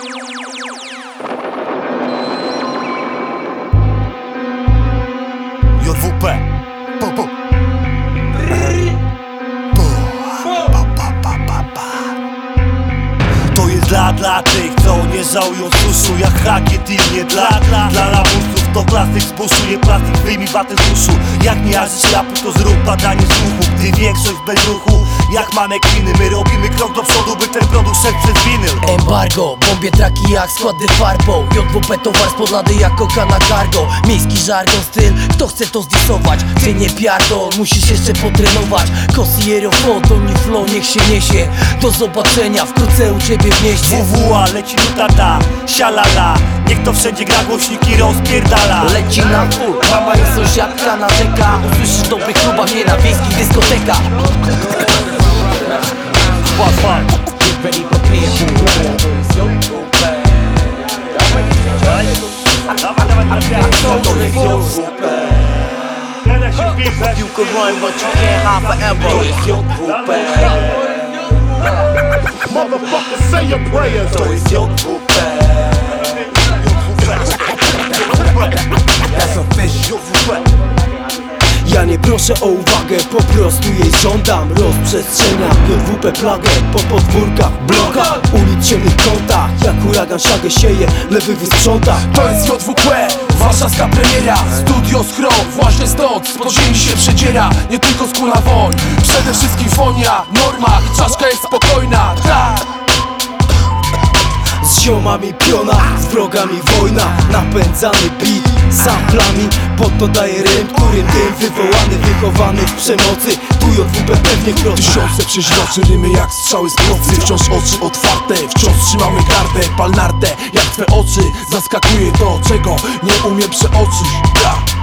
JWP. To jest dla tych, co nie żałują suszu. Jak hakiet i nie dla lamusów. To klasyk z buszu, nie plastik, wyjmij watę z uszu. Jak nie jarzysz rapu, to zrób badanie słuchu. Gdy większość bez ruchu, jak manekiny, my robimy krok do przodu, by ten produkt szedł przez winyl. Embargo, bombie traki jak składy farbą. JWP towar z podlady jak koka na cargo. Miejski żargon, styl, kto chce to zdisować? Ty nie piardol, musisz jeszcze potrenować. Kosiero, fotoni, flow, niech się niesie. Do zobaczenia wkrótce u ciebie w mieście. WWA, leci nutata, sialala. Niech to wszędzie gra, głośniki rozpierdala. Leci na full, mama i sąsiadka narzeka. Usłyszysz w dobrych klubach, nie na wiejskich dyskotekach. You can run, but you can't hide forever. Motherfucker, say your prayers. That's official. Ja nie proszę o uwagę, po prostu jej żądam. Rozprzestrzeniam JWP plagę po podwórkach, blokach, ulic, ciemnych kątach. Jak huragan szagę sieje, lewych wysprząta. To jest JWP, warszawska premiera. Studio Skro, właśnie stąd spod ziemi się przedziera. Nie tylko skóra woń, przede wszystkim fonia. Norma, czaszka jest spokojna, tak. Z ziomami piona, z wrogami wojna. Napędzany beat, samplami. Pod to daje rym, którym dym wywołany, wychowany w przemocy. Tu JWP pewnie kroczy. Tysiące przeźroczy, rymy jak strzały z procy. Wciąż oczy otwarte, wciąż trzymamy gardę. Pal nartę, jak twe oczy. Zaskakuje to, czego nie umiem przeoczyć, tak.